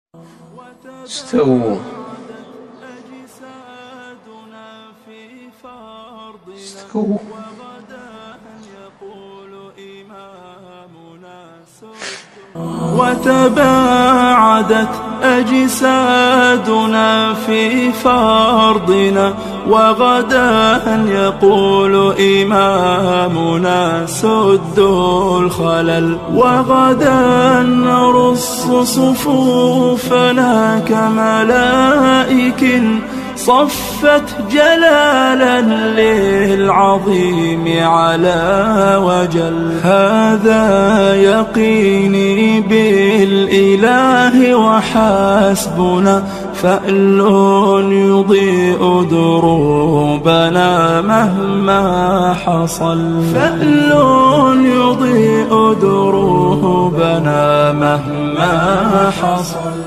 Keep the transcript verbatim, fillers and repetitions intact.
استووا استووا. وتباعدت أجسادنا في فرضنا، وغدا يقول إمامنا سدوا الخلل. وغدا نرص صفوفنا كملائك صفت جلالا للعظيم على وجل. هذا يقيني بالإله وحسبنا، فأل يضيء دروبنا مهما حصل. فأل يضيء دروبنا مهما حصل.